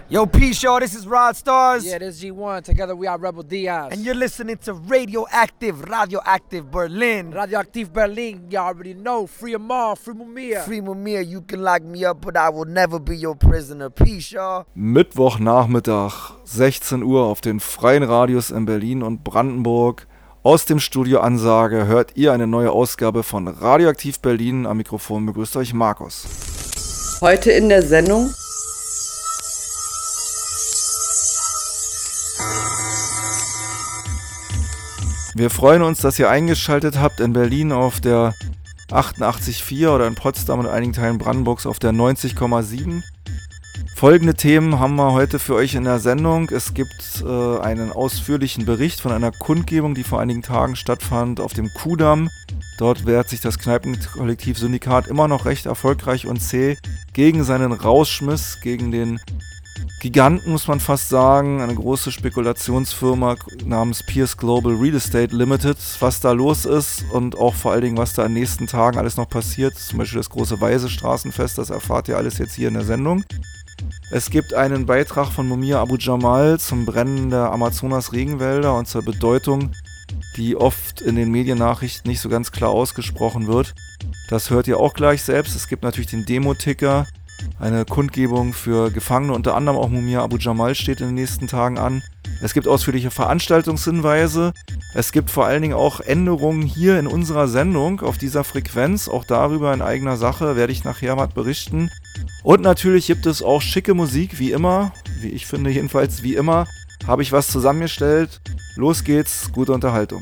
Yo, peace, y'all. This is Rod Stars. Yeah, this is G1. Together we are Rebel Diaz. And you're listening to Radioactive Berlin. Radioactive Berlin, you already know. Free Amal, free Mumia. Free Mumia, you can lock me up, but I will never be your prisoner. Peace, y'all. Mittwochnachmittag, 16 Uhr auf den freien Radios in Berlin und Brandenburg. Aus dem Studio Ansage hört ihr eine neue Ausgabe von Radioaktiv Berlin. Am Mikrofon begrüßt euch Markus. Heute in der Sendung: Wir freuen uns, dass ihr eingeschaltet habt in Berlin auf der 88,4 oder in Potsdam und einigen Teilen Brandenburgs auf der 90,7. Folgende Themen haben wir heute für euch in der Sendung. Es gibt einen ausführlichen Bericht von einer Kundgebung, die vor einigen Tagen stattfand auf dem Kudamm. Dort wehrt sich das Kneipenkollektiv Syndikat immer noch recht erfolgreich und zäh gegen seinen Rausschmiss, gegen den Giganten, muss man fast sagen, eine große Spekulationsfirma namens Pierce Global Real Estate Limited. Was da los ist und auch vor allen Dingen, was da in den nächsten Tagen alles noch passiert, zum Beispiel das große Weise-Straßenfest, das erfahrt ihr alles jetzt hier in der Sendung. Es gibt einen Beitrag von Mumia Abu Jamal zum Brennen der Amazonas-Regenwälder und zur Bedeutung, die oft in den Mediennachrichten nicht so ganz klar ausgesprochen wird. Das hört ihr auch gleich selbst. Es gibt natürlich den Demo-Ticker, eine Kundgebung für Gefangene, unter anderem auch Mumia Abu Jamal steht in den nächsten Tagen an. Es gibt ausführliche Veranstaltungshinweise. Es gibt vor allen Dingen auch Änderungen hier in unserer Sendung auf dieser Frequenz. Auch darüber in eigener Sache werde ich nachher mal berichten. Und natürlich gibt es auch schicke Musik, wie immer. Wie ich finde jedenfalls, wie immer, habe ich was zusammengestellt. Los geht's, gute Unterhaltung.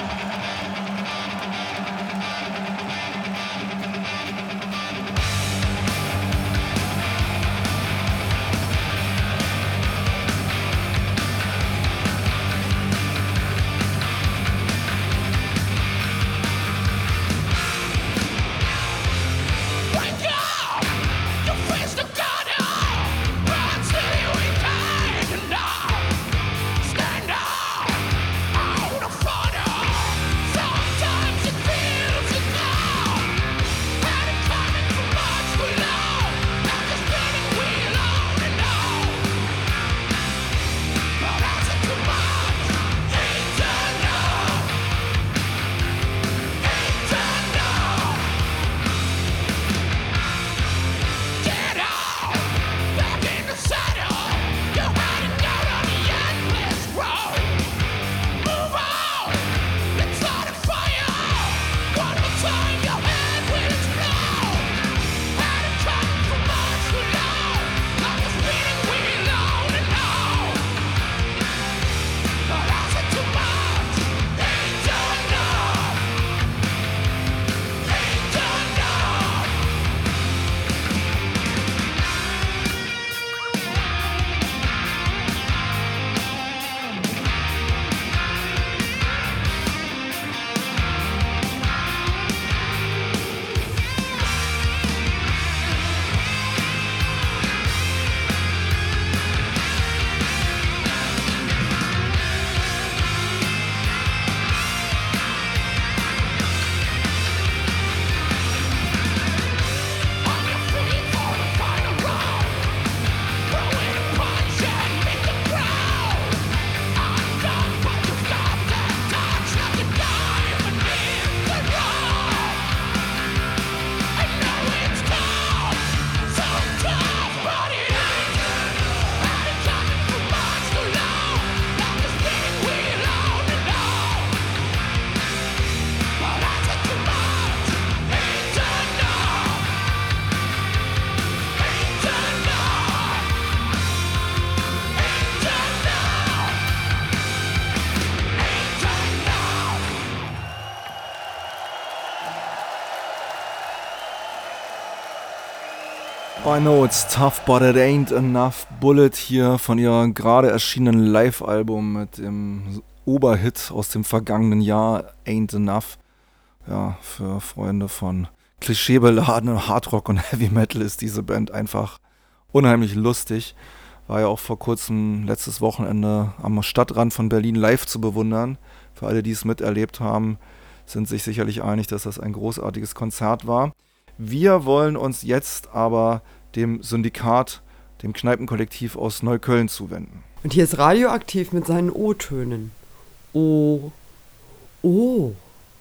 I know it's tough, but it ain't enough. Bullet hier von ihrem gerade erschienenen Live-Album mit dem Oberhit aus dem vergangenen Jahr, Ain't Enough. Ja, für Freunde von klischeebeladenen Hardrock und Heavy Metal ist diese Band einfach unheimlich lustig. War ja auch vor kurzem, letztes Wochenende, am Stadtrand von Berlin live zu bewundern. Für alle, die es miterlebt haben, sind sich sicherlich einig, dass das ein großartiges Konzert war. Wir wollen uns jetzt aber dem Syndikat dem Kneipenkollektiv aus Neukölln zuwenden. Und hier ist Radioaktiv mit seinen O-Tönen. Oh. Oh.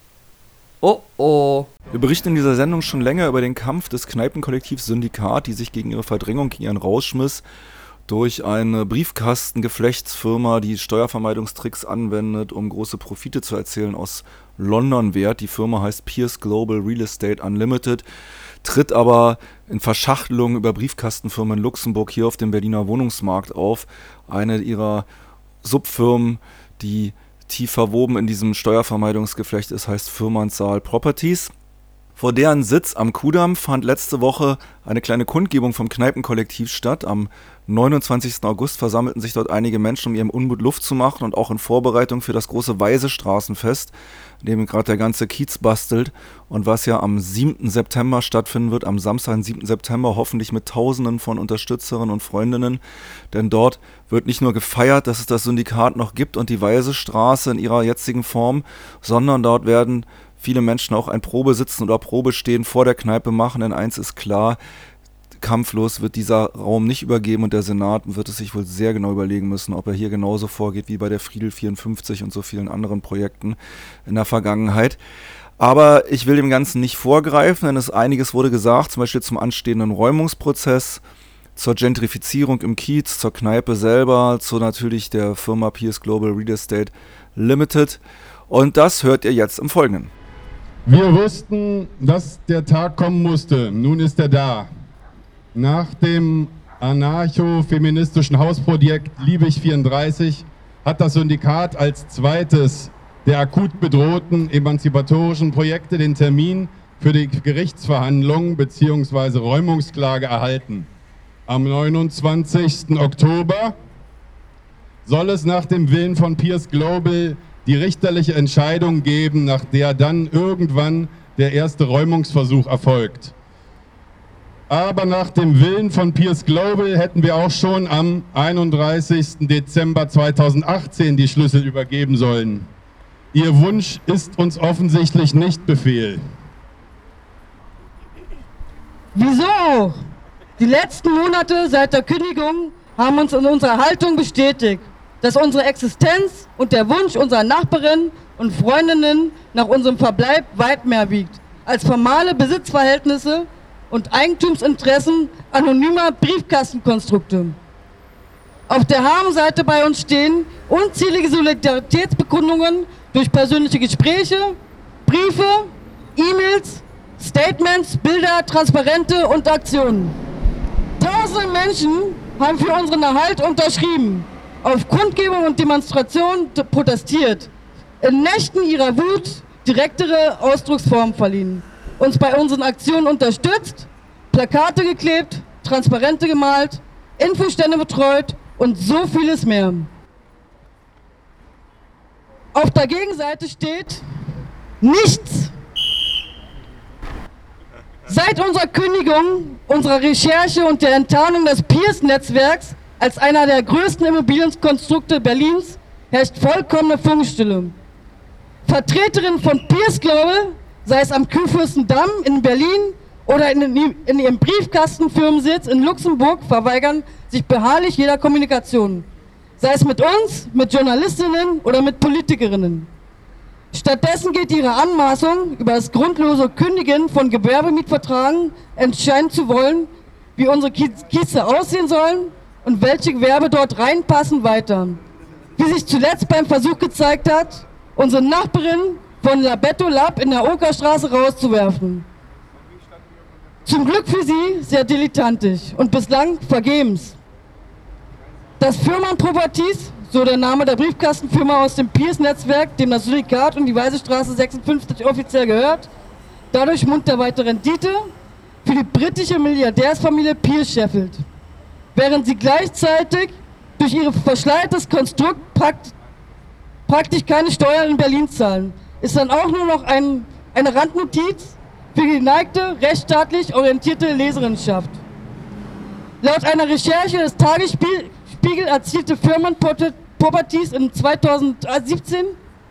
Oh oh. Wir berichten in dieser Sendung schon länger über den Kampf des Kneipenkollektivs Syndikat, die sich gegen ihre Verdrängung, gegen ihren Rausschmiss durch eine Briefkastengeflechtsfirma, die Steuervermeidungstricks anwendet, um große Profite zu erzielen, aus London wehrt. Die Firma heißt Pierce Global Real Estate Unlimited, tritt aber in Verschachtelung über Briefkastenfirmen in Luxemburg hier auf dem Berliner Wohnungsmarkt auf. Eine ihrer Subfirmen, die tief verwoben in diesem Steuervermeidungsgeflecht ist, heißt Firmenzahl Properties. Vor deren Sitz am Kudamm fand letzte Woche eine kleine Kundgebung vom Kneipenkollektiv statt. Am 29. August versammelten sich dort einige Menschen, um ihrem Unmut Luft zu machen und auch in Vorbereitung für das große Weise-Straßenfest, in dem gerade der ganze Kiez bastelt und was ja am 7. September stattfinden wird, am Samstag, den 7. September, hoffentlich mit Tausenden von Unterstützerinnen und Freundinnen, denn dort wird nicht nur gefeiert, dass es das Syndikat noch gibt und die Weise-Straße in ihrer jetzigen Form, sondern dort werden viele Menschen auch ein Probesitzen oder Probestehen vor der Kneipe machen, denn eins ist klar, kampflos wird dieser Raum nicht übergeben und der Senat wird es sich wohl sehr genau überlegen müssen, ob er hier genauso vorgeht wie bei der Friedel 54 und so vielen anderen Projekten in der Vergangenheit. Aber ich will dem Ganzen nicht vorgreifen, denn einiges wurde gesagt, zum Beispiel zum anstehenden Räumungsprozess, zur Gentrifizierung im Kiez, zur Kneipe selber, zu natürlich der Firma Pierce Global Real Estate Limited. Und das hört ihr jetzt im Folgenden. Wir wussten, dass der Tag kommen musste. Nun ist er da. Nach dem anarcho-feministischen Hausprojekt Liebig 34 hat das Syndikat als zweites der akut bedrohten emanzipatorischen Projekte den Termin für die Gerichtsverhandlung bzw. Räumungsklage erhalten. Am 29. Oktober soll es nach dem Willen von Pierce Global die richterliche Entscheidung geben, nach der dann irgendwann der erste Räumungsversuch erfolgt. Aber nach dem Willen von Pierce Global hätten wir auch schon am 31. Dezember 2018 die Schlüssel übergeben sollen. Ihr Wunsch ist uns offensichtlich nicht Befehl. Wieso? Die letzten Monate seit der Kündigung haben uns in unserer Haltung bestätigt, dass unsere Existenz und der Wunsch unserer Nachbarinnen und Freundinnen nach unserem Verbleib weit mehr wiegt als formale Besitzverhältnisse und Eigentumsinteressen anonymer Briefkastenkonstrukte. Auf der Habenseite bei uns stehen unzählige Solidaritätsbekundungen durch persönliche Gespräche, Briefe, E-Mails, Statements, Bilder, Transparente und Aktionen. Tausende Menschen haben für unseren Erhalt unterschrieben, auf Kundgebungen und Demonstrationen protestiert, in Nächten ihrer Wut direktere Ausdrucksformen verliehen, uns bei unseren Aktionen unterstützt, Plakate geklebt, Transparente gemalt, Infostände betreut und so vieles mehr. Auf der Gegenseite steht nichts. Seit unserer Kündigung, unserer Recherche und der Enttarnung des Pierce-Netzwerks als einer der größten Immobilienkonstrukte Berlins herrscht vollkommene Funkstille. Vertreterinnen von Pierce Global, sei es am Kurfürstendamm in Berlin oder in ihrem Briefkastenfirmensitz in Luxemburg, verweigern sich beharrlich jeder Kommunikation. Sei es mit uns, mit Journalistinnen oder mit Politikerinnen. Stattdessen geht ihre Anmaßung über das grundlose Kündigen von Gewerbemietverträgen entscheiden zu wollen, wie unsere Kieze aussehen sollen und welche Gewerbe dort reinpassen, weiter. Wie sich zuletzt beim Versuch gezeigt hat, unsere Nachbarin von Labetto Lab in der Okerstraße rauszuwerfen. Zum Glück für sie sehr dilettantisch und bislang vergebens. Das Firman Properties, so der Name der Briefkastenfirma aus dem Pierce-Netzwerk, dem das Syndikat und die Weisestraße 56 offiziell gehört, dadurch munterweite Rendite für die britische Milliardärsfamilie Pierce scheffelt, während sie gleichzeitig durch ihr verschleiertes Konstrukt praktisch keine Steuern in Berlin zahlen, ist dann auch nur noch eine Randnotiz für die geneigte, rechtsstaatlich orientierte Leserinnenschaft. Laut einer Recherche des Tagesspiegel erzielte Firman Properties in 2017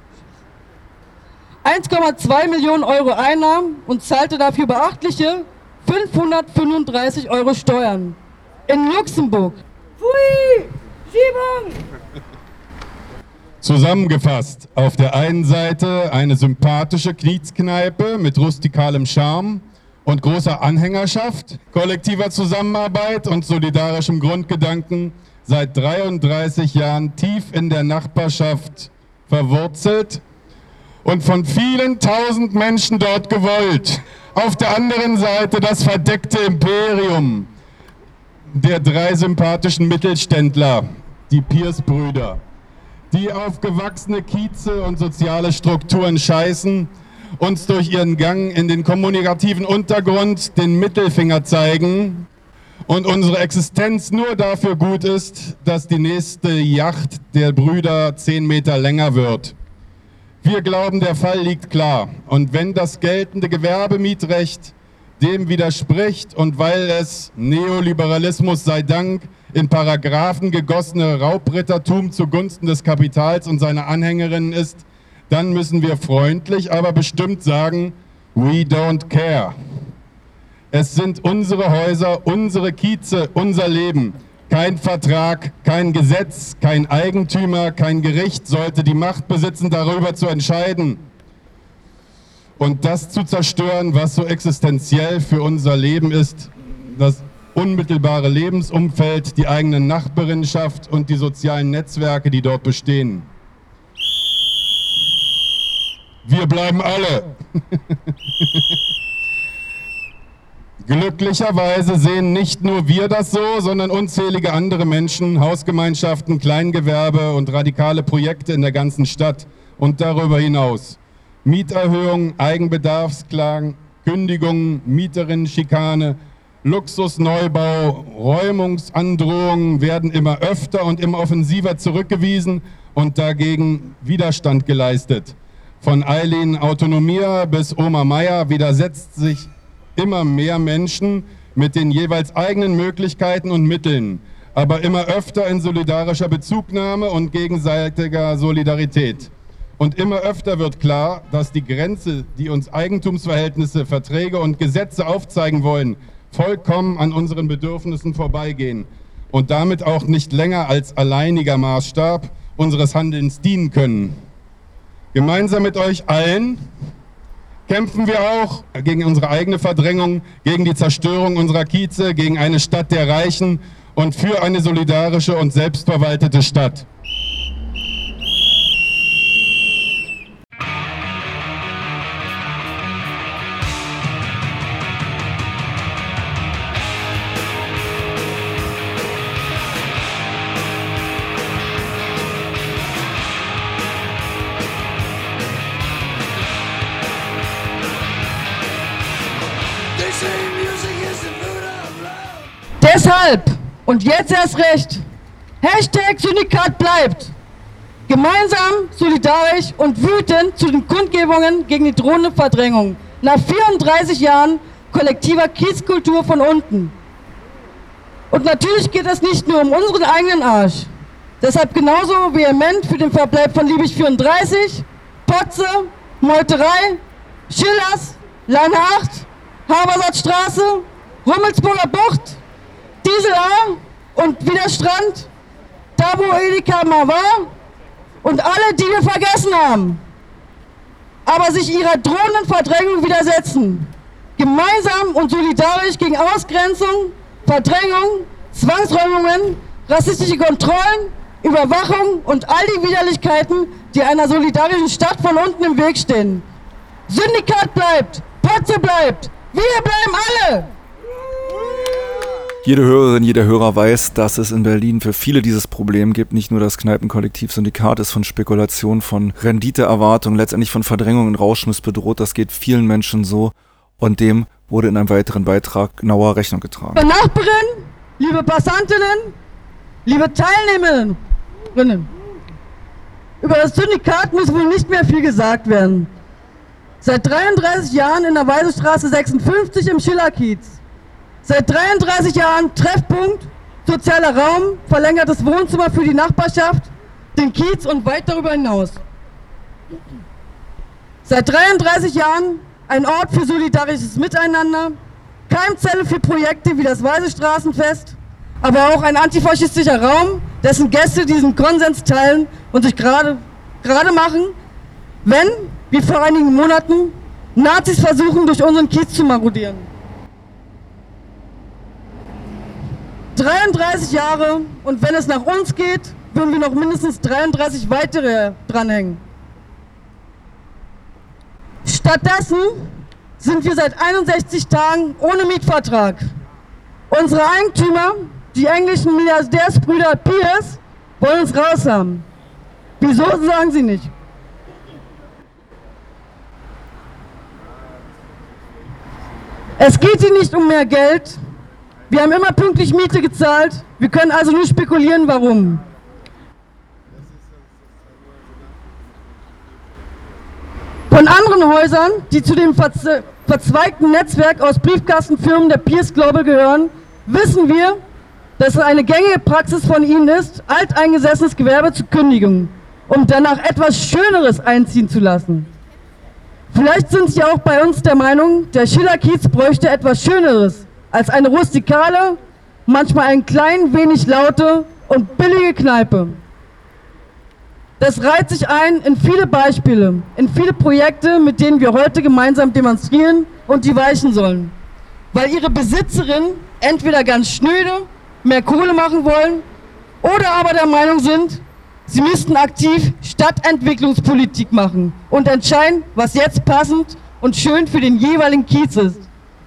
1,2 Millionen Euro Einnahmen und zahlte dafür beachtliche 535 Euro Steuern. in Luxemburg. Pfui! Schiebung! Zusammengefasst, auf der einen Seite eine sympathische Kiezkneipe mit rustikalem Charme und großer Anhängerschaft, kollektiver Zusammenarbeit und solidarischem Grundgedanken, seit 33 Jahren tief in der Nachbarschaft verwurzelt und von vielen tausend Menschen dort gewollt. Auf der anderen Seite das verdeckte Imperium der 3 sympathischen Mittelständler, die Pierce-Brüder, die auf gewachsene Kieze und soziale Strukturen scheißen, uns durch ihren Gang in den kommunikativen Untergrund den Mittelfinger zeigen und unsere Existenz nur dafür gut ist, dass die nächste Yacht der Brüder 10 Meter länger wird. Wir glauben, der Fall liegt klar. Und wenn das geltende Gewerbemietrecht dem widerspricht und weil es Neoliberalismus sei Dank in Paragraphen gegossene Raubrittertum zugunsten des Kapitals und seiner Anhängerinnen ist, dann müssen wir freundlich, aber bestimmt sagen, we don't care. Es sind unsere Häuser, unsere Kieze, unser Leben. Kein Vertrag, kein Gesetz, kein Eigentümer, kein Gericht sollte die Macht besitzen, darüber zu entscheiden. Und das zu zerstören, was so existenziell für unser Leben ist, das unmittelbare Lebensumfeld, die eigene Nachbarinschaft und die sozialen Netzwerke, die dort bestehen. Wir bleiben alle. Glücklicherweise sehen nicht nur wir das so, sondern unzählige andere Menschen, Hausgemeinschaften, Kleingewerbe und radikale Projekte in der ganzen Stadt und darüber hinaus. Mieterhöhungen, Eigenbedarfsklagen, Kündigungen, Mieterinnen-Schikane, Luxusneubau, Räumungsandrohungen werden immer öfter und immer offensiver zurückgewiesen und dagegen Widerstand geleistet. Von Eileen Autonomia bis Oma Meier widersetzt sich immer mehr Menschen mit den jeweils eigenen Möglichkeiten und Mitteln, aber immer öfter in solidarischer Bezugnahme und gegenseitiger Solidarität. Und immer öfter wird klar, dass die Grenze, die uns Eigentumsverhältnisse, Verträge und Gesetze aufzeigen wollen, vollkommen an unseren Bedürfnissen vorbeigehen und damit auch nicht länger als alleiniger Maßstab unseres Handelns dienen können. Gemeinsam mit euch allen kämpfen wir auch gegen unsere eigene Verdrängung, gegen die Zerstörung unserer Kieze, gegen eine Stadt der Reichen und für eine solidarische und selbstverwaltete Stadt. Deshalb und jetzt erst recht, Hashtag Syndikat bleibt. Gemeinsam, solidarisch und wütend zu den Kundgebungen gegen die drohende Verdrängung nach 34 Jahren kollektiver Kiezkultur von unten. Und natürlich geht es nicht nur um unseren eigenen Arsch. Deshalb genauso vehement für den Verbleib von Liebig 34, Potze, Meuterei, Schillers, Line 8, Habersatzstraße, Hummelsburger Bucht, Diesel A und Widerstrand, da wo Edeka mal war und alle, die wir vergessen haben, aber sich ihrer drohenden Verdrängung widersetzen. Gemeinsam und solidarisch gegen Ausgrenzung, Verdrängung, Zwangsräumungen, rassistische Kontrollen, Überwachung und all die Widerlichkeiten, die einer solidarischen Stadt von unten im Weg stehen. Syndikat bleibt, Potze bleibt, wir bleiben alle! Jede Hörerin, jeder Hörer weiß, dass es in Berlin für viele dieses Problem gibt. Nicht nur das Kneipenkollektiv Syndikat ist von Spekulation, von Renditeerwartung, letztendlich von Verdrängung und Rauschmiss bedroht. Das geht vielen Menschen so und dem wurde in einem weiteren Beitrag genauer Rechnung getragen. Liebe Nachbarinnen, liebe Passantinnen, liebe Teilnehmerinnen, über das Syndikat muss wohl nicht mehr viel gesagt werden. Seit 33 Jahren in der Weisestraße 56 im Schillerkiez. Seit 33 Jahren Treffpunkt, sozialer Raum, verlängertes Wohnzimmer für die Nachbarschaft, den Kiez und weit darüber hinaus. Seit 33 Jahren ein Ort für solidarisches Miteinander, Keimzelle für Projekte wie das Weisestraßenfest, aber auch ein antifaschistischer Raum, dessen Gäste diesen Konsens teilen und sich gerade machen, wenn, wie vor einigen Monaten, Nazis versuchen, durch unseren Kiez zu marodieren. 33 Jahre, und wenn es nach uns geht, würden wir noch mindestens 33 weitere dranhängen. Stattdessen sind wir seit 61 Tagen ohne Mietvertrag. Unsere Eigentümer, die englischen Milliardärsbrüder Pierce, wollen uns raushaben. Wieso, sagen sie nicht. Es geht ihnen nicht um mehr Geld. Wir haben immer pünktlich Miete gezahlt. Wir können also nur spekulieren, warum. Von anderen Häusern, die zu dem verzweigten Netzwerk aus Briefkastenfirmen der Pierce Global gehören, wissen wir, dass es eine gängige Praxis von ihnen ist, alteingesessenes Gewerbe zu kündigen, um danach etwas Schöneres einziehen zu lassen. Vielleicht sind Sie auch bei uns der Meinung, der Schillerkiez bräuchte etwas Schöneres als eine rustikale, manchmal ein klein wenig laute und billige Kneipe. Das reiht sich ein in viele Beispiele, in viele Projekte, mit denen wir heute gemeinsam demonstrieren und die weichen sollen. Weil ihre Besitzerinnen entweder ganz schnöde mehr Kohle machen wollen oder aber der Meinung sind, sie müssten aktiv Stadtentwicklungspolitik machen und entscheiden, was jetzt passend und schön für den jeweiligen Kiez ist.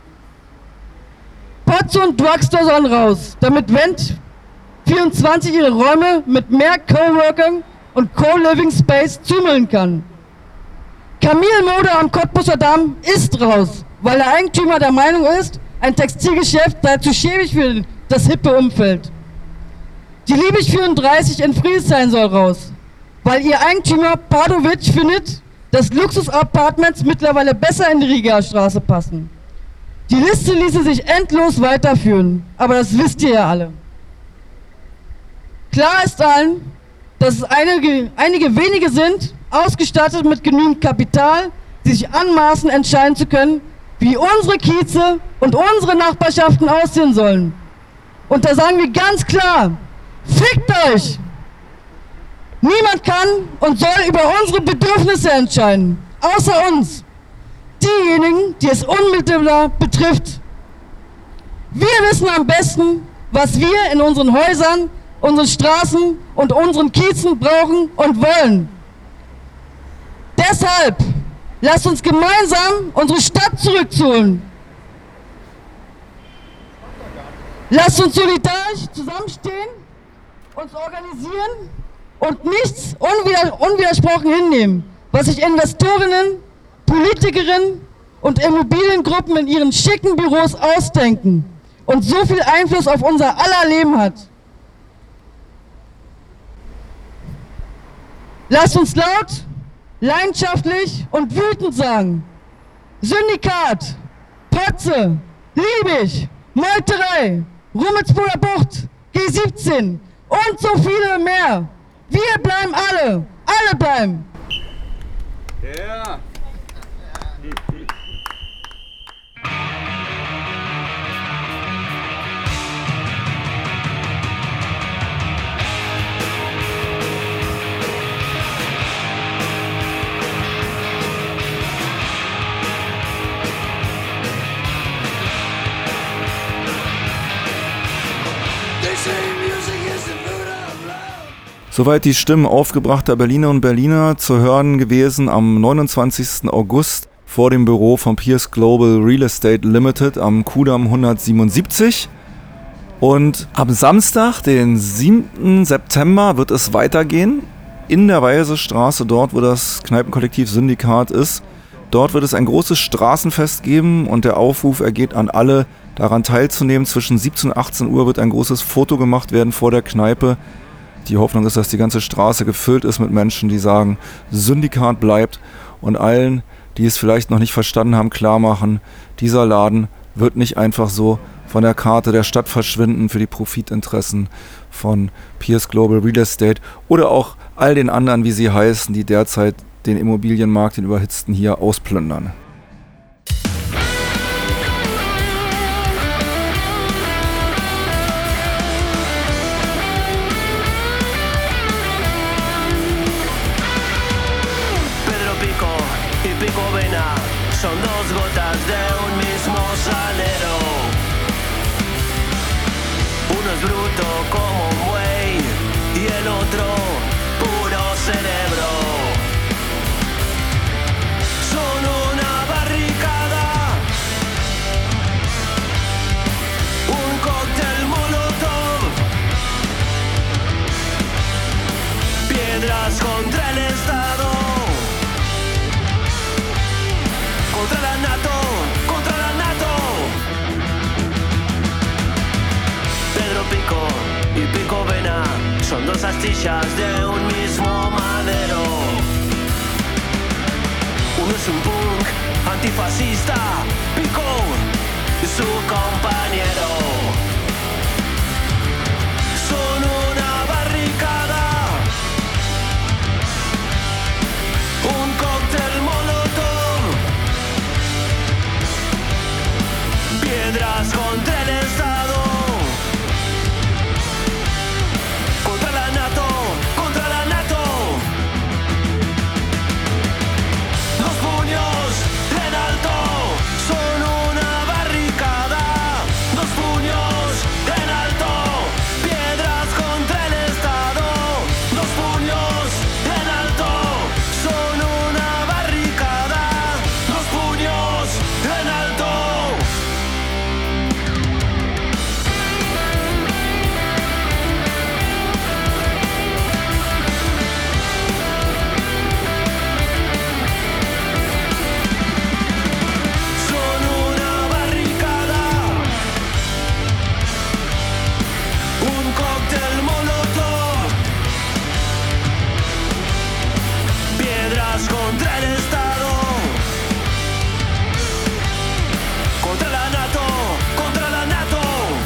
Potze und Drugstore sollen raus, damit Vent 24 ihre Räume mit mehr Coworking und Co-Living Space zumüllen kann. Camille Mode am Cottbusser Damm ist raus, weil der Eigentümer der Meinung ist, ein Textilgeschäft sei zu schäbig für das hippe Umfeld. Die Liebig 34 in Friedrichshain soll raus, weil ihr Eigentümer Padovic findet, dass Luxus-Apartments mittlerweile besser in die Rigastraße passen. Die Liste ließe sich endlos weiterführen, aber das wisst ihr ja alle. Klar ist allen, dass es einige wenige sind, ausgestattet mit genügend Kapital, die sich anmaßen, entscheiden zu können, wie unsere Kieze und unsere Nachbarschaften aussehen sollen. Und da sagen wir ganz klar, fickt euch! Niemand kann und soll über unsere Bedürfnisse entscheiden, außer uns. Diejenigen, die es unmittelbar betrifft. Wir wissen am besten, was wir in unseren Häusern, unseren Straßen und unseren Kiezen brauchen und wollen. Deshalb lasst uns gemeinsam unsere Stadt zurückholen. Lasst uns solidarisch zusammenstehen, uns organisieren und nichts unwidersprochen hinnehmen, was sich Investorinnen, Politikerinnen und Immobiliengruppen in ihren schicken Büros ausdenken und so viel Einfluss auf unser aller Leben hat. Lasst uns laut, leidenschaftlich und wütend sagen: Syndikat, Potze, Liebig, Meuterei, Rummelsburger Bucht, G17 und so viele mehr. Wir bleiben alle bleiben. Ja. Soweit die Stimmen aufgebrachter Berliner und Berliner, zu hören gewesen am 29. August vor dem Büro von Pierce Global Real Estate Limited am Kudamm 177. Und am Samstag, den 7. September, wird es weitergehen in der Weisestraße, dort wo das Kneipenkollektiv Syndikat ist. Dort wird es ein großes Straßenfest geben und der Aufruf ergeht an alle, daran teilzunehmen. Zwischen 17 und 18 Uhr wird ein großes Foto gemacht werden vor der Kneipe. Die Hoffnung ist, dass die ganze Straße gefüllt ist mit Menschen, die sagen, Syndikat bleibt, und allen, die es vielleicht noch nicht verstanden haben, klar machen, dieser Laden wird nicht einfach so von der Karte der Stadt verschwinden für die Profitinteressen von Pierce Global Real Estate oder auch all den anderen, wie sie heißen, die derzeit den Immobilienmarkt, den überhitzten, hier ausplündern. piedras contra el Estado, contra la NATO, contra la NATO. Pedro Pico y Pico Vena son dos astillas de un mismo madero. Uno es un punk antifascista, Pico y su compañero son una barricada, un cóctel molotov, piedras contra el Estado, contra la NATO, contra la NATO. Los puños en alto son una barricada, los puños en alto, piedras contra el Estado, los puños en alto son una barricada, los puños en alto. Son una barricada, un cóctel molotov, piedras contra el Estado, contra la NATO, contra la NATO.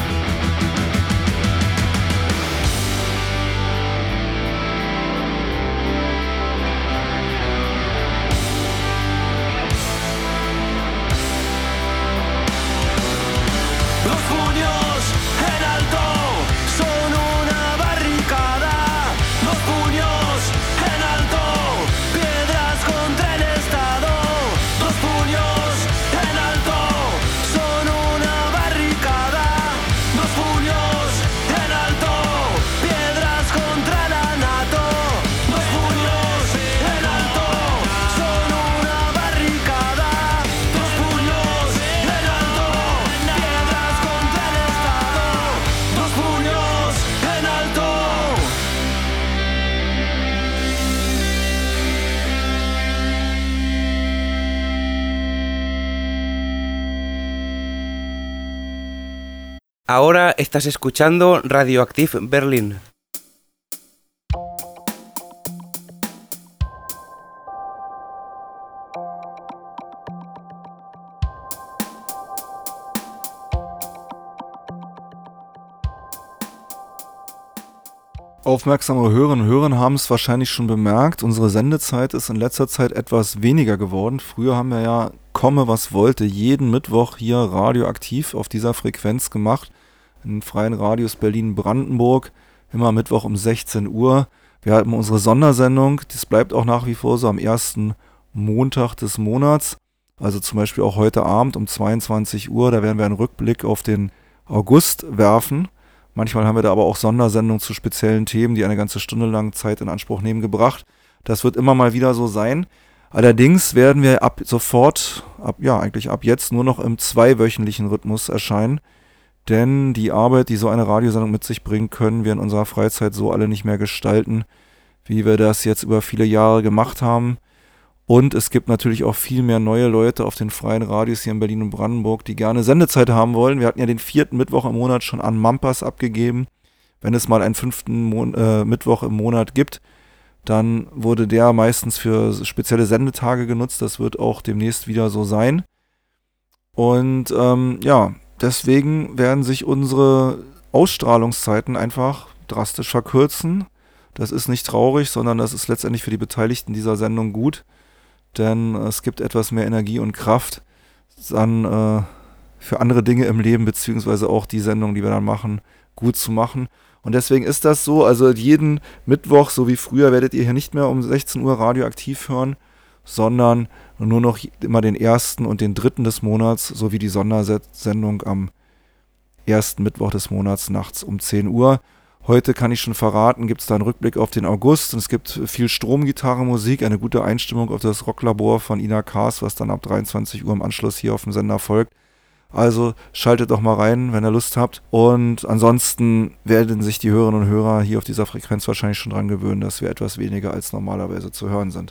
Los puños en alto son una barricada, los puños en alto, piedras contra el Estado, los puños en alto son una barricada, los puños en alto, piedras contra la NATO, los puños en alto son una barricada, los puños en alto, piedras contra el Estado, los puños en alto. Ahora estás escuchando Radioactive Berlin. Aufmerksame Hörerinnen und Hörer haben es wahrscheinlich schon bemerkt, unsere Sendezeit ist in letzter Zeit etwas weniger geworden. Früher haben wir ja komme was wollte, jeden Mittwoch hier radioaktiv auf dieser Frequenz gemacht, in freien Radios Berlin-Brandenburg, immer Mittwoch um 16 Uhr. Wir hatten unsere Sondersendung, das bleibt auch nach wie vor so am ersten Montag des Monats, also zum Beispiel auch heute Abend um 22 Uhr, da werden wir einen Rückblick auf den August werfen. Manchmal haben wir da aber auch Sondersendungen zu speziellen Themen, die eine ganze Stunde lang Zeit in Anspruch nehmen, gebracht. Das wird immer mal wieder so sein. Allerdings werden wir ab sofort, eigentlich ab jetzt nur noch im zweiwöchentlichen Rhythmus erscheinen. Denn die Arbeit, die so eine Radiosendung mit sich bringt, können wir in unserer Freizeit so alle nicht mehr gestalten, wie wir das jetzt über viele Jahre gemacht haben. Und es gibt natürlich auch viel mehr neue Leute auf den freien Radios hier in Berlin und Brandenburg, die gerne Sendezeit haben wollen. Wir hatten ja den 4. Mittwoch im Monat schon an Mampas abgegeben. Wenn es mal einen 5. Mittwoch im Monat gibt, dann wurde der meistens für spezielle Sendetage genutzt. Das wird auch demnächst wieder so sein. Und deswegen werden sich unsere Ausstrahlungszeiten einfach drastisch verkürzen. Das ist nicht traurig, sondern das ist letztendlich für die Beteiligten dieser Sendung gut. Denn es gibt etwas mehr Energie und Kraft dann für andere Dinge im Leben, beziehungsweise auch die Sendung, die wir dann machen, gut zu machen. Und deswegen ist das so, also jeden Mittwoch, so wie früher, werdet ihr hier nicht mehr um 16 Uhr radioaktiv hören, sondern nur noch immer den 1. und den 3. des Monats, sowie die Sondersendung am 1. Mittwoch des Monats nachts um 10 Uhr. Heute kann ich schon verraten, gibt es da einen Rückblick auf den August und es gibt viel Stromgitarrenmusik, eine gute Einstimmung auf das Rocklabor von Ina Kaas, was dann ab 23 Uhr im Anschluss hier auf dem Sender folgt. Also schaltet doch mal rein, wenn ihr Lust habt. Und ansonsten werden sich die Hörerinnen und Hörer hier auf dieser Frequenz wahrscheinlich schon dran gewöhnen, dass wir etwas weniger als normalerweise zu hören sind.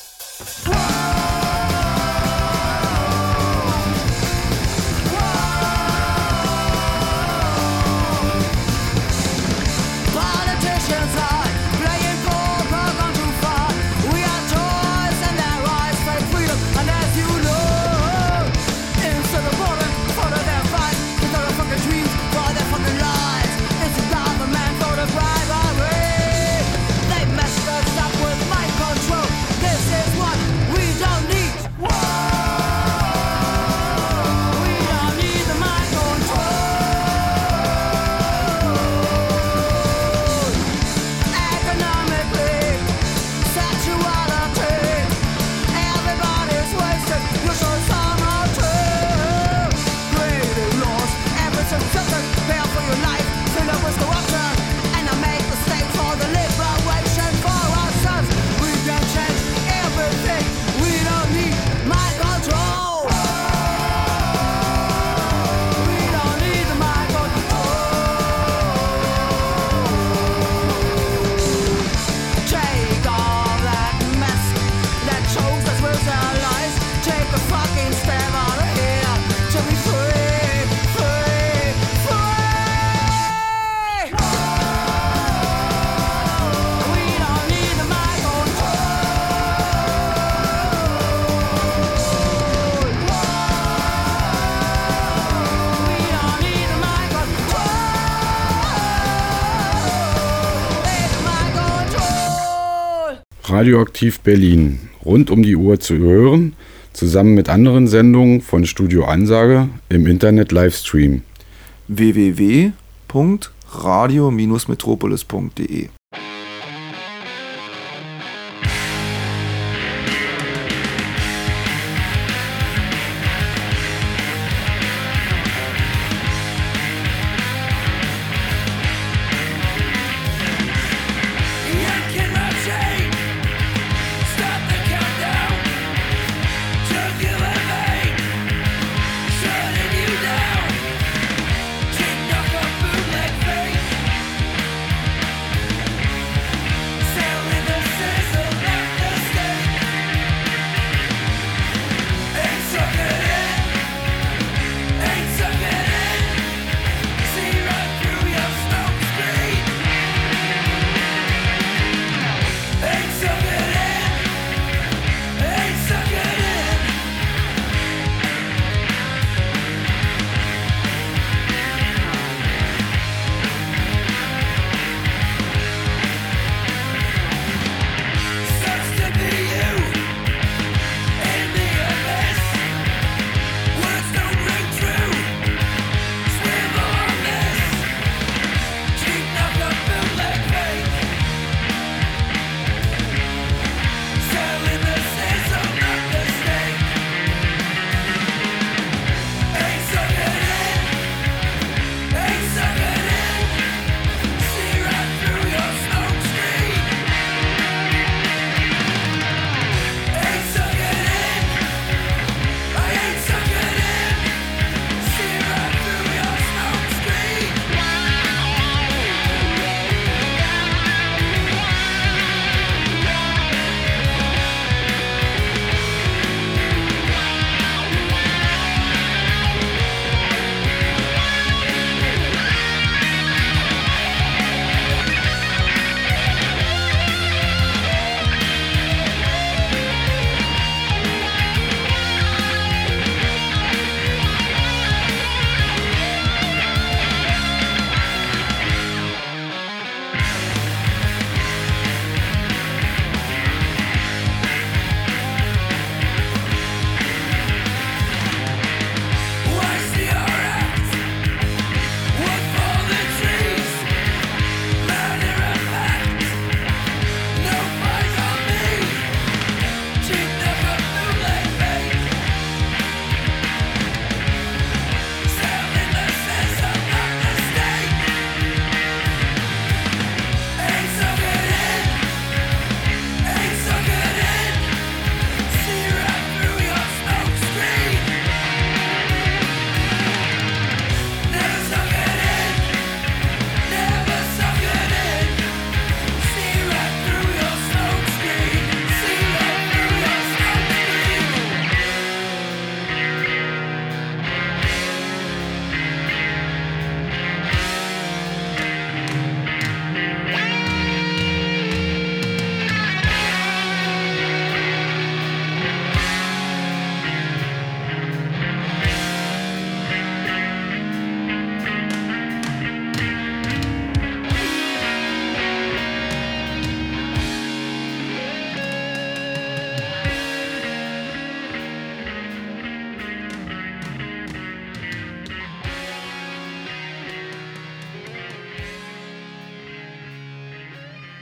Radioaktiv Berlin, rund um die Uhr zu hören, zusammen mit anderen Sendungen von Studio Ansage im Internet Livestream. www.radio-metropolis.de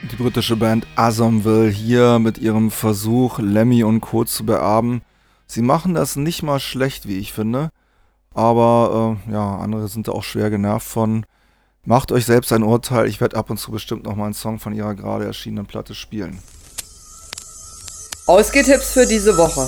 Die britische Band Asomville hier mit ihrem Versuch, Lemmy und Co. zu beerben. Sie machen das nicht mal schlecht, wie ich finde. Aber andere sind da auch schwer genervt von. Macht euch selbst ein Urteil. Ich werde ab und zu bestimmt nochmal einen Song von ihrer gerade erschienenen Platte spielen. Ausgehtipps für diese Woche.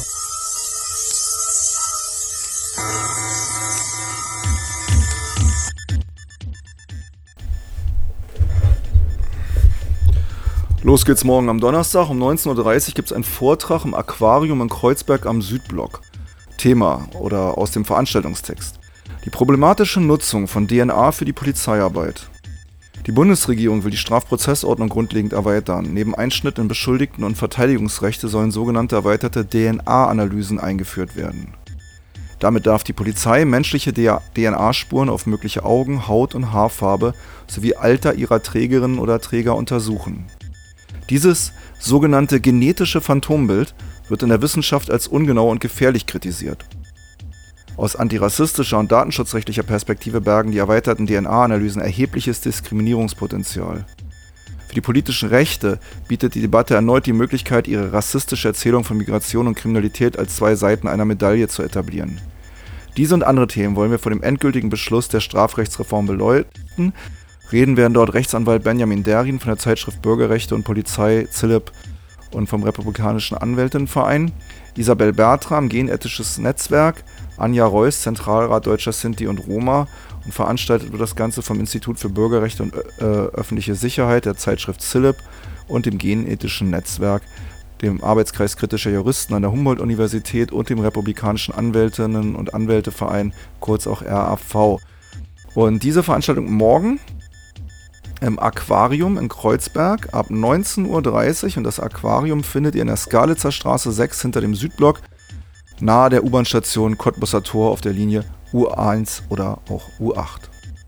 Los geht's morgen am Donnerstag um 19:30 Uhr gibt es einen Vortrag im Aquarium in Kreuzberg am Südblock. Thema oder aus dem Veranstaltungstext: Die problematische Nutzung von DNA für die Polizeiarbeit. Die Bundesregierung will die Strafprozessordnung grundlegend erweitern. Neben Einschnitt in Beschuldigten- und Verteidigungsrechte sollen sogenannte erweiterte DNA-Analysen eingeführt werden. Damit darf die Polizei menschliche DNA-Spuren auf mögliche Augen-, Haut- und Haarfarbe sowie Alter ihrer Trägerinnen oder Träger untersuchen. Dieses sogenannte genetische Phantombild wird in der Wissenschaft als ungenau und gefährlich kritisiert. Aus antirassistischer und datenschutzrechtlicher Perspektive bergen die erweiterten DNA-Analysen erhebliches Diskriminierungspotenzial. Für die politischen Rechte bietet die Debatte erneut die Möglichkeit, ihre rassistische Erzählung von Migration und Kriminalität als zwei Seiten einer Medaille zu etablieren. Diese und andere Themen wollen wir vor dem endgültigen Beschluss der Strafrechtsreform beleuchten. Reden werden dort Rechtsanwalt Benjamin Derin von der Zeitschrift Bürgerrechte und Polizei Zillip und vom Republikanischen Anwältinnenverein, Isabel Bertram, Genethisches Netzwerk, Anja Reuss, Zentralrat Deutscher Sinti und Roma, und veranstaltet wird das Ganze vom Institut für Bürgerrechte und öffentliche Sicherheit, der Zeitschrift Zillip und dem Genethischen Netzwerk, dem Arbeitskreis kritischer Juristen an der Humboldt-Universität und dem Republikanischen Anwältinnen- und Anwälteverein, kurz auch RAV. Und diese Veranstaltung morgen im Aquarium in Kreuzberg ab 19:30 Uhr, und das Aquarium findet ihr in der Skalitzer Straße 6 hinter dem Südblock, nahe der U-Bahn-Station Cottbusser Tor auf der Linie U1 oder auch U8.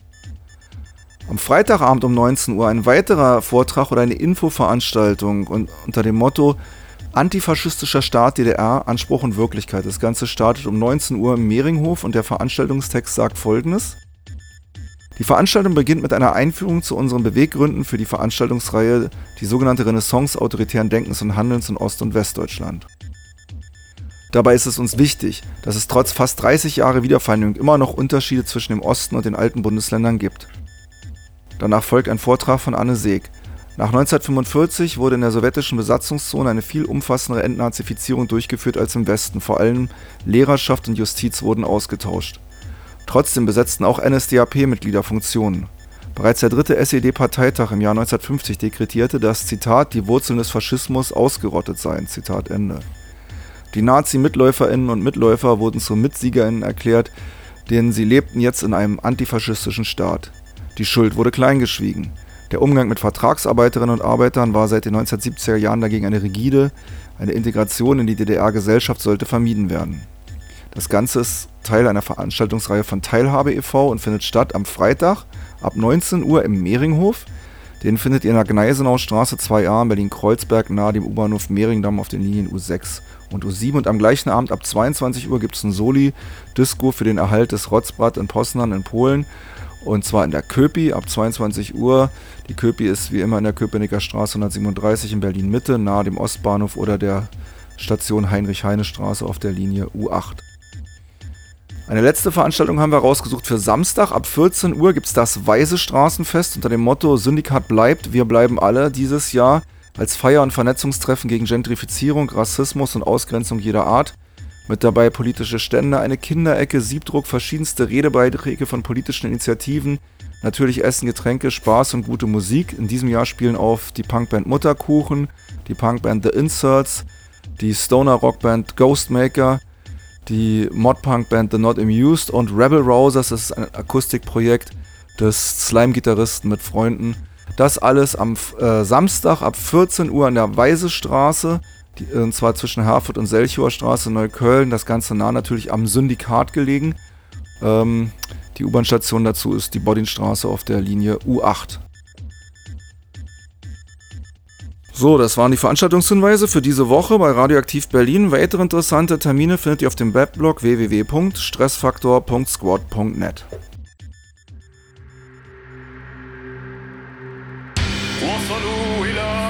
Am Freitagabend um 19 Uhr ein weiterer Vortrag oder eine Infoveranstaltung und unter dem Motto Antifaschistischer Staat DDR, Anspruch und Wirklichkeit. Das Ganze startet um 19 Uhr im Mehringhof und der Veranstaltungstext sagt Folgendes: Die Veranstaltung beginnt mit einer Einführung zu unseren Beweggründen für die Veranstaltungsreihe, die sogenannte Renaissance autoritären Denkens und Handelns in Ost- und Westdeutschland. Dabei ist es uns wichtig, dass es trotz fast 30 Jahre Wiedervereinigung immer noch Unterschiede zwischen dem Osten und den alten Bundesländern gibt. Danach folgt ein Vortrag von Anne Seeg. Nach 1945 wurde in der sowjetischen Besatzungszone eine viel umfassendere Entnazifizierung durchgeführt als im Westen. Vor allem Lehrerschaft und Justiz wurden ausgetauscht. Trotzdem besetzten auch NSDAP-Mitglieder Funktionen. Bereits der dritte SED-Parteitag im Jahr 1950 dekretierte, dass, Zitat, die Wurzeln des Faschismus ausgerottet seien, Zitat Ende. Die Nazi-MitläuferInnen und Mitläufer wurden zu MitsiegerInnen erklärt, denn sie lebten jetzt in einem antifaschistischen Staat. Die Schuld wurde kleingeschwiegen. Der Umgang mit Vertragsarbeiterinnen und Arbeitern war seit den 1970er Jahren dagegen eine rigide, eine Integration in die DDR-Gesellschaft sollte vermieden werden. Das Ganze ist Teil einer Veranstaltungsreihe von Teilhabe e.V. und findet statt am Freitag ab 19 Uhr im Mehringhof. Den findet ihr in der Gneisenaustraße 2a in Berlin-Kreuzberg nahe dem U-Bahnhof Mehringdamm auf den Linien U6 und U7. Und am gleichen Abend ab 22 Uhr gibt es ein Soli-Disco für den Erhalt des Rotzbrat in Poznan in Polen. Und zwar in der Köpi ab 22 Uhr. Die Köpi ist wie immer in der Köpenicker Straße 137 in Berlin-Mitte, nahe dem Ostbahnhof oder der Station Heinrich-Heine-Straße auf der Linie U8. Eine letzte Veranstaltung haben wir rausgesucht für Samstag. Ab 14 Uhr gibt es das Weise Straßenfest unter dem Motto Syndikat bleibt, wir bleiben alle dieses Jahr als Feier- und Vernetzungstreffen gegen Gentrifizierung, Rassismus und Ausgrenzung jeder Art. Mit dabei politische Stände, eine Kinderecke, Siebdruck, verschiedenste Redebeiträge von politischen Initiativen, natürlich Essen, Getränke, Spaß und gute Musik. In diesem Jahr spielen auf die Punkband Mutterkuchen, die Punkband The Inserts, die Stoner-Rockband Ghostmaker, die Mod-Punk-Band The Not Amused und Rebel Rousers, das ist ein Akustikprojekt des Slime-Gitarristen mit Freunden. Das alles am Samstag ab 14 Uhr an der Weisestraße, und zwar zwischen Herford und Selchower Straße, Neukölln. Das Ganze nah natürlich am Syndikat gelegen. Die U-Bahn-Station dazu ist die Bodinstraße auf der Linie U8. So, das waren die Veranstaltungshinweise für diese Woche bei Radioaktiv Berlin. Weitere interessante Termine findet ihr auf dem Webblog www.stressfaktor.squad.net. وصلوا إلى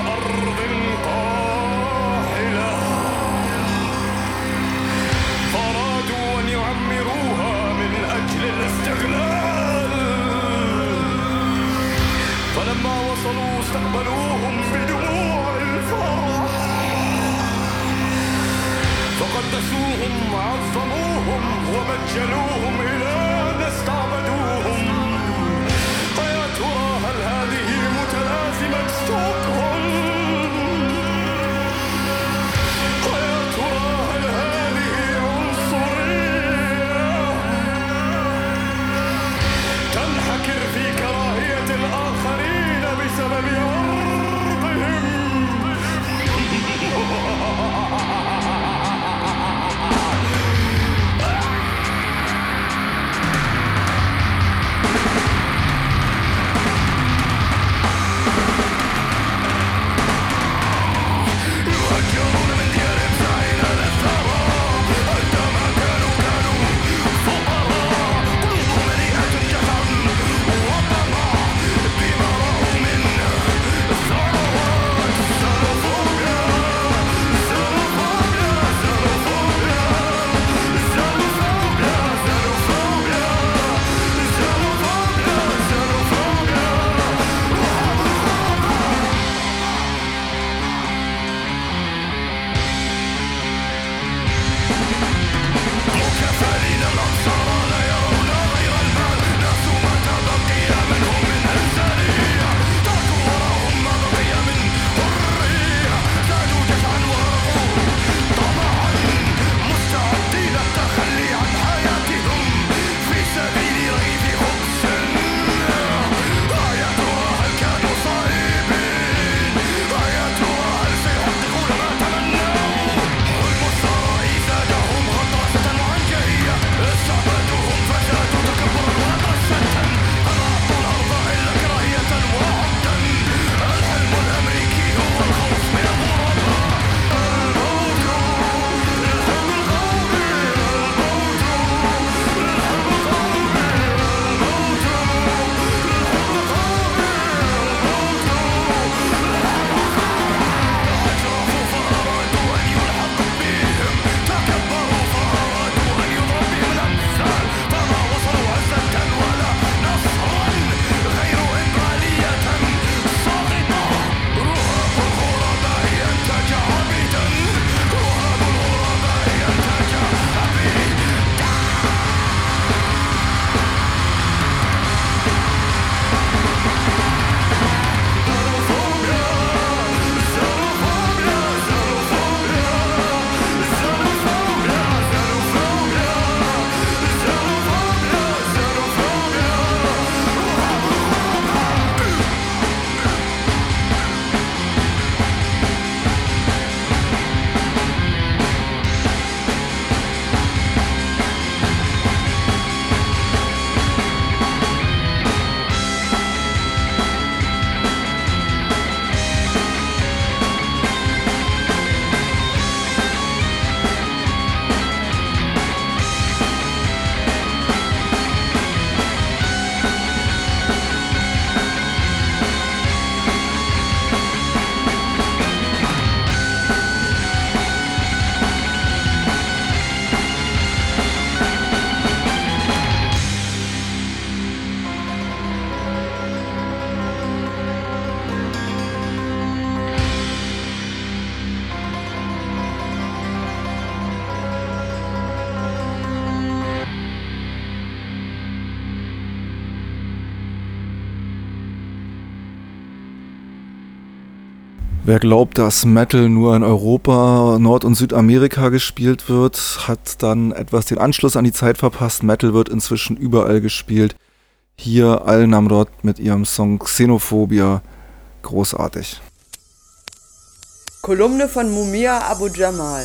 Wer glaubt, dass Metal nur in Europa, Nord- und Südamerika gespielt wird, hat dann etwas den Anschluss an die Zeit verpasst. Metal wird inzwischen überall gespielt. Hier Al-Namrod mit ihrem Song Xenophobia. Großartig. Kolumne von Mumia Abu Jamal.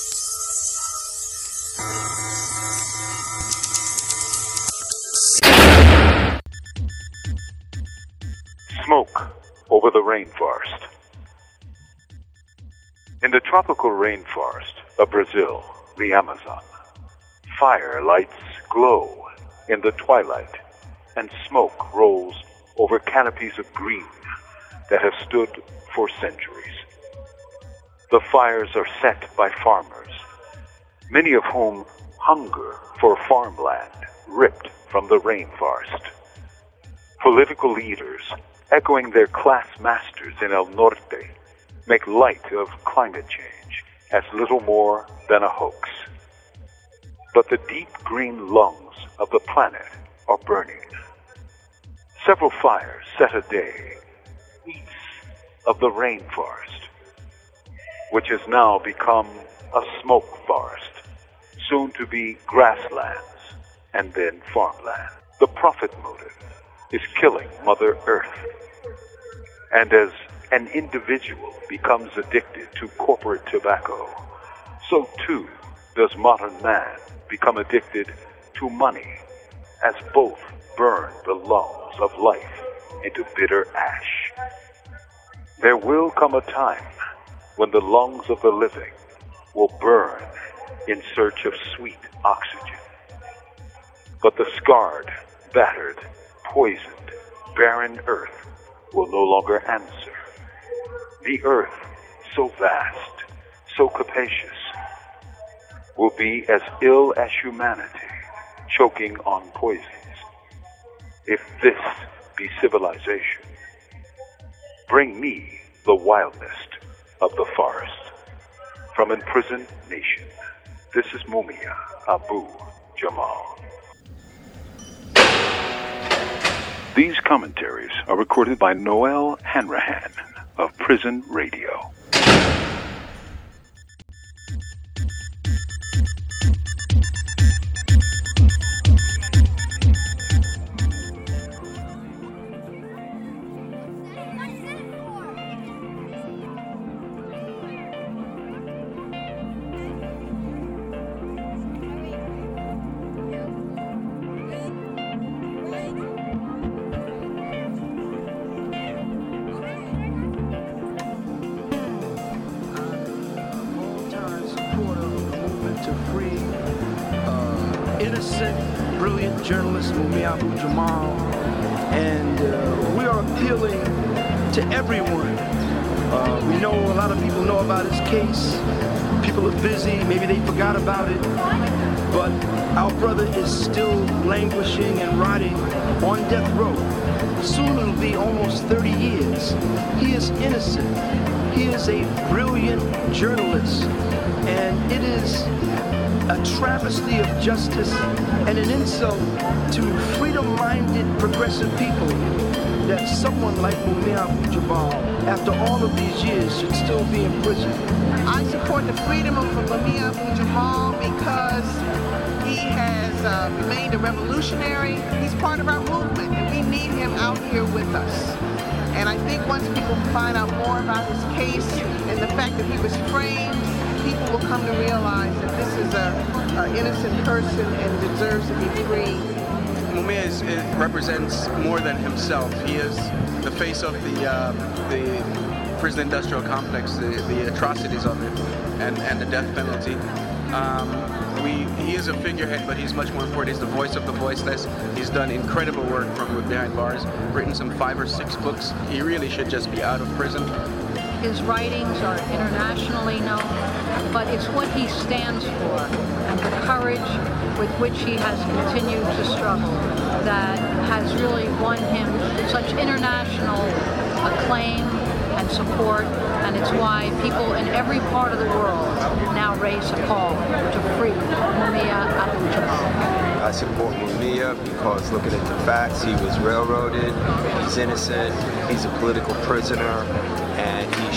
Smoke over the rainforest. In the tropical rainforest of Brazil, the Amazon, firelights glow in the twilight, and smoke rolls over canopies of green that have stood for centuries. The fires are set by farmers, many of whom hunger for farmland ripped from the rainforest. Political leaders, echoing their class masters in El Norte, make light of climate change as little more than a hoax. But the deep green lungs of the planet are burning. Several fires set a day east of the rainforest, which has now become a smoke forest, soon to be grasslands and then farmland. The profit motive is killing Mother Earth. And as an individual becomes addicted to corporate tobacco, so too does modern man become addicted to money, as both burn the lungs of life into bitter ash. There will come a time when the lungs of the living will burn in search of sweet oxygen. But the scarred, battered, poisoned, barren earth will no longer answer. The earth, so vast, so capacious, will be as ill as humanity, choking on poisons. If this be civilization, bring me the wildest of the forest. From imprisoned nation, this is Mumia Abu Jamal. These commentaries are recorded by Noel Hanrahan of Prison Radio. Innocent, brilliant journalist Mumia Abu Jamal, and we are appealing to everyone. We know a lot of people know about his case. People are busy, maybe they forgot about it, but our brother is still languishing and rotting on death row. Soon it'll be almost 30 years. He is innocent. He is a brilliant journalist, and it is a travesty of justice and an insult to freedom-minded progressive people that someone like Mumia Abu Jamal, after all of these years, should still be in prison. I support the freedom of Mumia Abu Jamal because he has remained a revolutionary. He's part of our movement, and we need him out here with us. And I think once people find out more about his case and the fact that he was framed, people will come to realize that this is an innocent person and deserves to be free. Mumia represents more than himself. He is the face of the prison industrial complex, the atrocities of it, and the death penalty. He is a figurehead, but he's much more important. He's the voice of the voiceless. He's done incredible work from behind bars, written some 5 or 6 books. He really should just be out of prison. His writings are internationally known, but it's what he stands for and the courage with which he has continued to struggle that has really won him such international acclaim and support, and it's why people in every part of the world now raise a call to free Mumia Abu Jamal. I support Mumia because looking at the facts, he was railroaded, he's innocent, he's a political prisoner, and he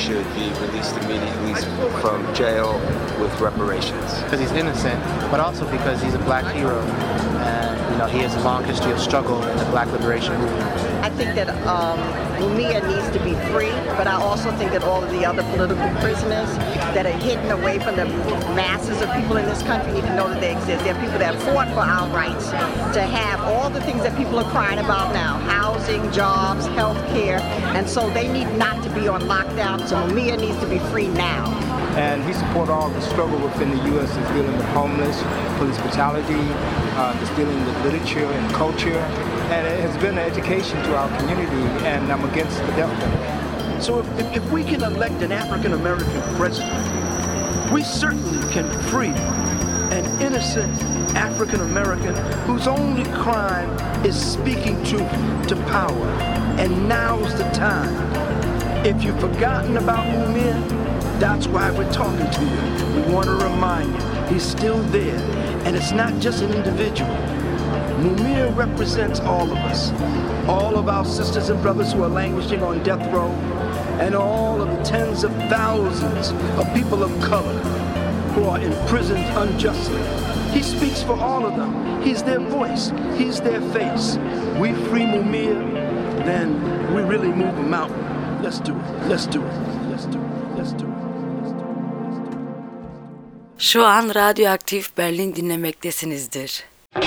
should be released immediately from jail with reparations. Because he's innocent, but also because he's a black hero, and he has a long history of struggle in the black liberation movement. I think that Mumia needs to be free, but I also think that all of the other political prisoners that are hidden away from the masses of people in this country need to know that they exist. There are people that fought for our rights to have all the things that people are crying about now: housing, jobs, health care, and so they need not to be on lockdown. So Mumia needs to be free now. And we support all the struggle within the U.S. that's dealing with homeless, police brutality, that's dealing with literature and culture. And it has been an education to our community, and I'm against the death penalty. So if we can elect an African-American president, we certainly can free an innocent African-American whose only crime is speaking truth to power. And now's the time. If you've forgotten about Mumia, that's why we're talking to you. We want to remind you, he's still there. And it's not just an individual. Mumia represents all of us. All of our sisters and brothers who are languishing on death row, and all of the tens of thousands of people of color who are imprisoned unjustly. He speaks for all of them. He's their voice. He's their face. We free Mumia, then we really move a mountain. Let's do it. Let's do it. Let's do it. Let's do it. Şu an Radyoaktif Berlin dinlemektesinizdir.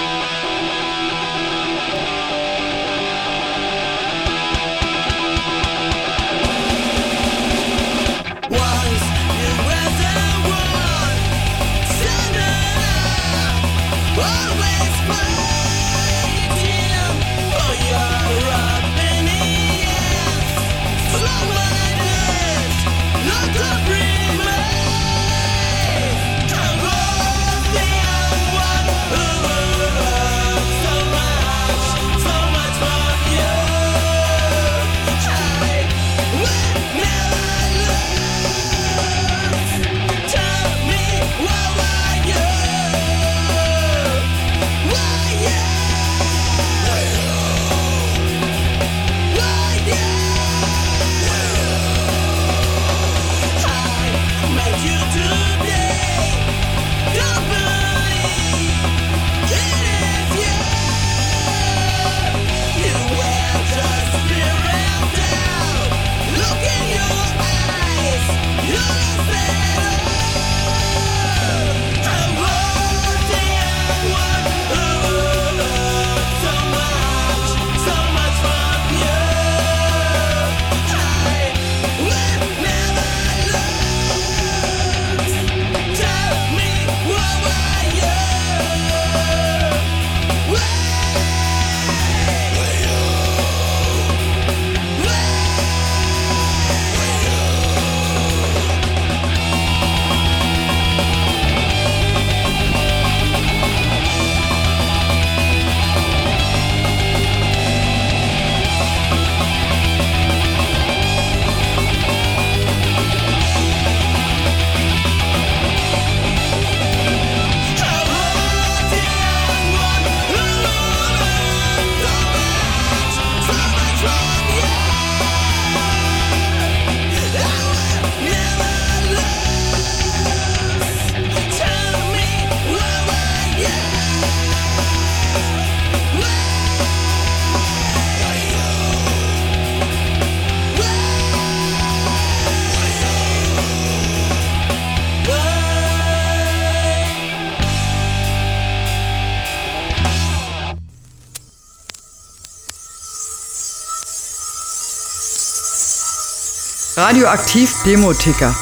Radioaktiv Demoticker.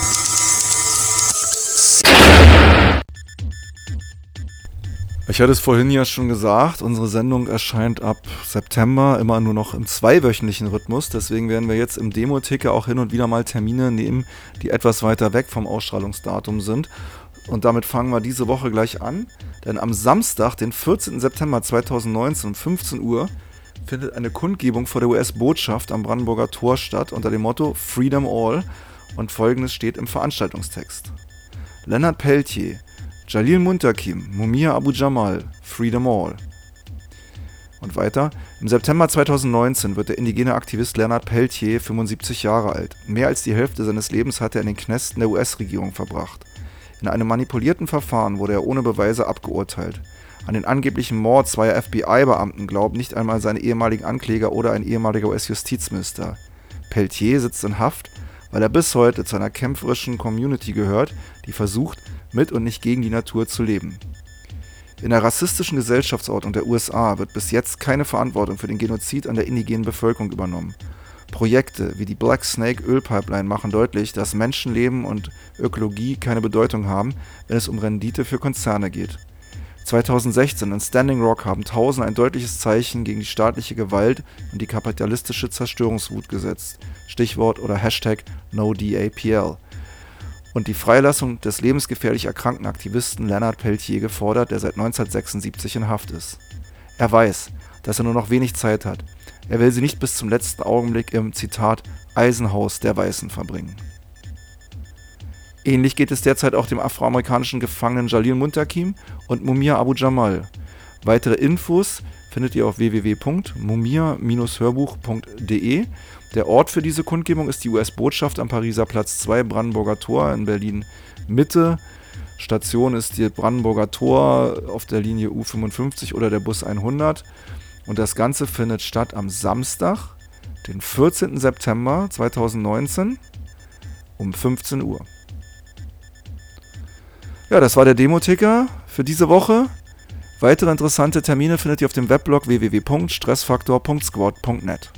Ich hatte es vorhin ja schon gesagt, unsere Sendung erscheint ab September immer nur noch im 2-wöchentlichen Rhythmus. Deswegen werden wir jetzt im Demoticker auch hin und wieder mal Termine nehmen, die etwas weiter weg vom Ausstrahlungsdatum sind. Und damit fangen wir diese Woche gleich an. Denn am Samstag, den 14. September 2019 um 15 Uhr, findet eine Kundgebung vor der US-Botschaft am Brandenburger Tor statt unter dem Motto Freedom All, und Folgendes steht im Veranstaltungstext: Lennart Peltier, Jalil Muntakim, Mumia Abu Jamal, Freedom All. Und weiter, im September 2019 wird der indigene Aktivist Leonard Peltier 75 Jahre alt. Mehr als die Hälfte seines Lebens hat er in den Knästen der US-Regierung verbracht. In einem manipulierten Verfahren wurde er ohne Beweise abgeurteilt. An den angeblichen Mord zweier FBI-Beamten glauben nicht einmal seine ehemaligen Ankläger oder ein ehemaliger US-Justizminister. Peltier sitzt in Haft, weil er bis heute zu einer kämpferischen Community gehört, die versucht, mit und nicht gegen die Natur zu leben. In der rassistischen Gesellschaftsordnung der USA wird bis jetzt keine Verantwortung für den Genozid an der indigenen Bevölkerung übernommen. Projekte wie die Black Snake Ölpipeline machen deutlich, dass Menschenleben und Ökologie keine Bedeutung haben, wenn es um Rendite für Konzerne geht. 2016 in Standing Rock haben Tausende ein deutliches Zeichen gegen die staatliche Gewalt und die kapitalistische Zerstörungswut gesetzt. Stichwort oder Hashtag NoDAPL. Und die Freilassung des lebensgefährlich erkrankten Aktivisten Leonard Peltier gefordert, der seit 1976 in Haft ist. Er weiß, dass er nur noch wenig Zeit hat. Er will sie nicht bis zum letzten Augenblick im, Zitat, Eisenhaus der Weißen verbringen. Ähnlich geht es derzeit auch dem afroamerikanischen Gefangenen Jalil Muntakim und Mumia Abu Jamal. Weitere Infos findet ihr auf www.mumia-hörbuch.de. Der Ort für diese Kundgebung ist die US-Botschaft am Pariser Platz 2, Brandenburger Tor in Berlin Mitte. Station ist die Brandenburger Tor auf der Linie U55 oder der Bus 100. Und das Ganze findet statt am Samstag, den 14. September 2019 um 15 Uhr. Ja, das war der Demoticker für diese Woche. Weitere interessante Termine findet ihr auf dem Weblog www.stressfaktor.squad.net.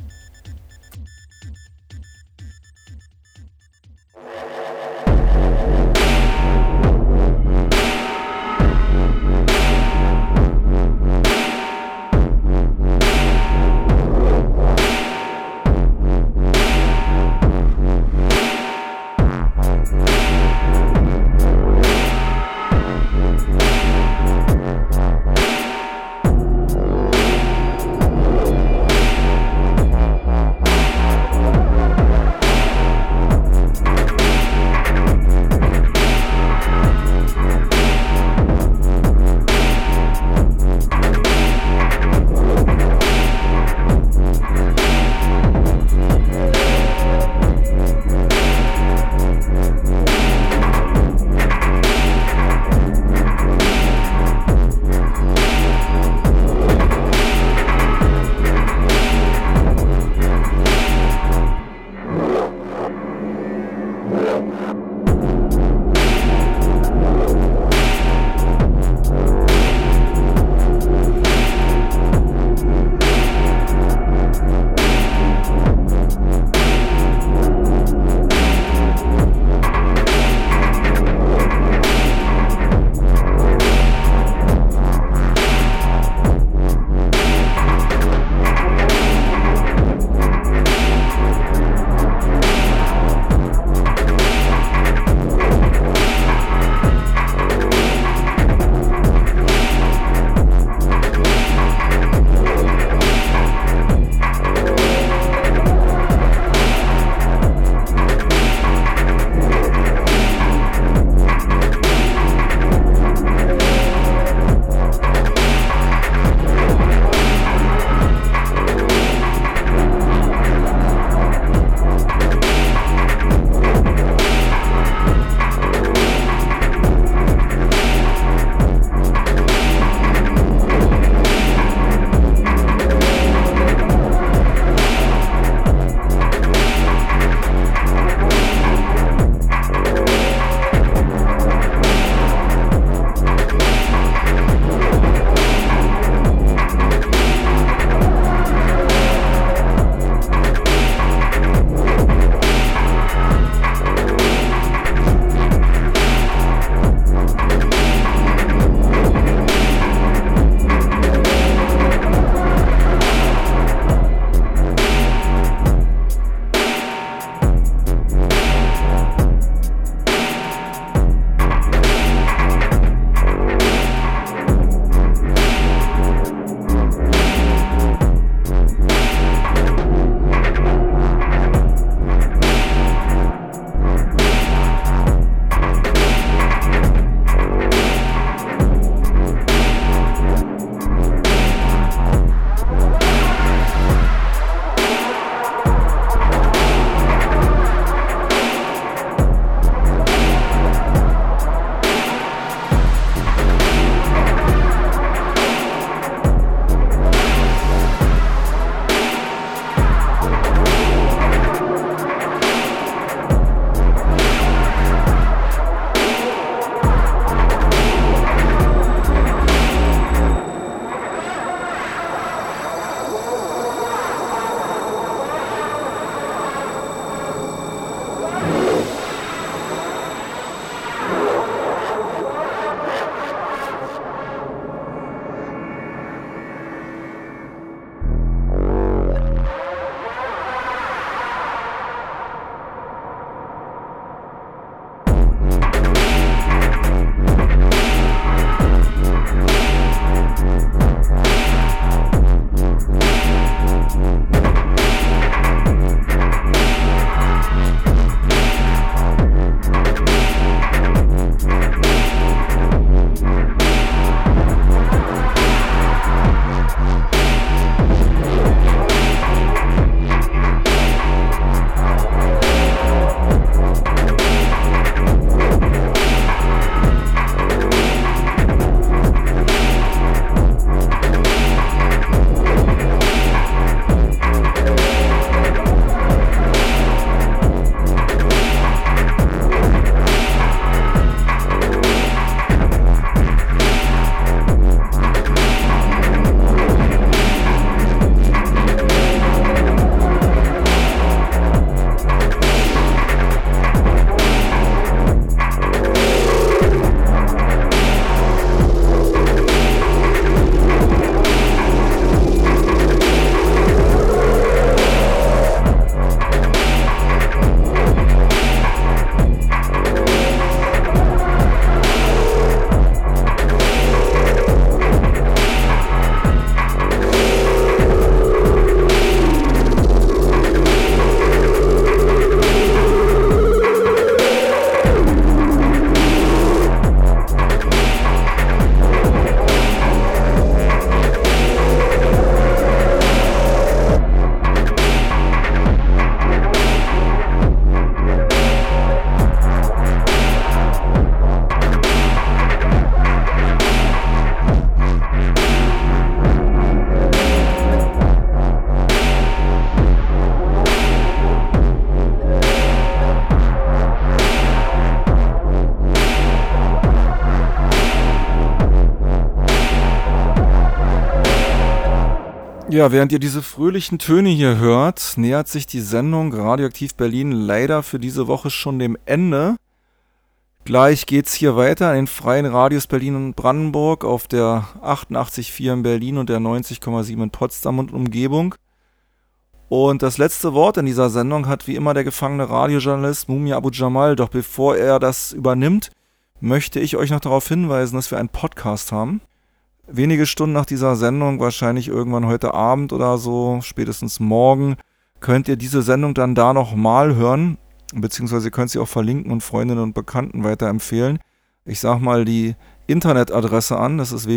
Ja, während ihr diese fröhlichen Töne hier hört, nähert sich die Sendung Radioaktiv Berlin leider für diese Woche schon dem Ende. Gleich geht's hier weiter an den freien Radios Berlin und Brandenburg auf der 88,4 in Berlin und der 90,7 in Potsdam und Umgebung. Und das letzte Wort in dieser Sendung hat wie immer der gefangene Radiojournalist Mumia Abu Jamal. Doch bevor er das übernimmt, möchte ich euch noch darauf hinweisen, dass wir einen Podcast haben. Wenige Stunden nach dieser Sendung, wahrscheinlich irgendwann heute Abend oder so, spätestens morgen, könnt ihr diese Sendung dann da nochmal hören, beziehungsweise ihr könnt sie auch verlinken und Freundinnen und Bekannten weiterempfehlen. Ich sage mal die Internetadresse an, das ist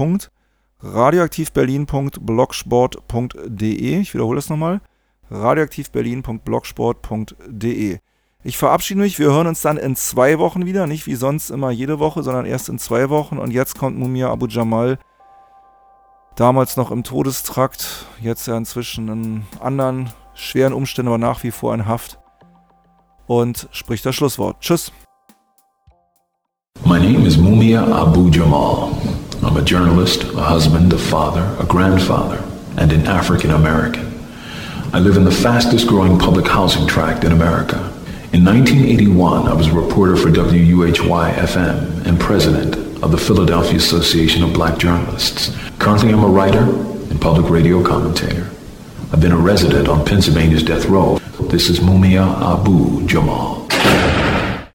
www.radioaktivberlin.blogsport.de. Ich wiederhole es nochmal, radioaktivberlin.blogsport.de. Ich verabschiede mich, wir hören uns dann in 2 Wochen wieder, nicht wie sonst immer jede Woche, sondern erst in 2 Wochen. Und jetzt kommt Mumia Abu Jamal, damals noch im Todestrakt, jetzt ja inzwischen in anderen schweren Umständen, aber nach wie vor in Haft, und spricht das Schlusswort. Tschüss. My name is Mumia Abu Jamal. I'm a journalist, a husband, a father, a grandfather, and an African American. I live in the fastest growing public housing tract in America. In 1981, I was a reporter for WUHY-FM and president of the Philadelphia Association of Black Journalists. Currently, I'm a writer and public radio commentator. I've been a resident on Pennsylvania's death row. This is Mumia Abu Jamal.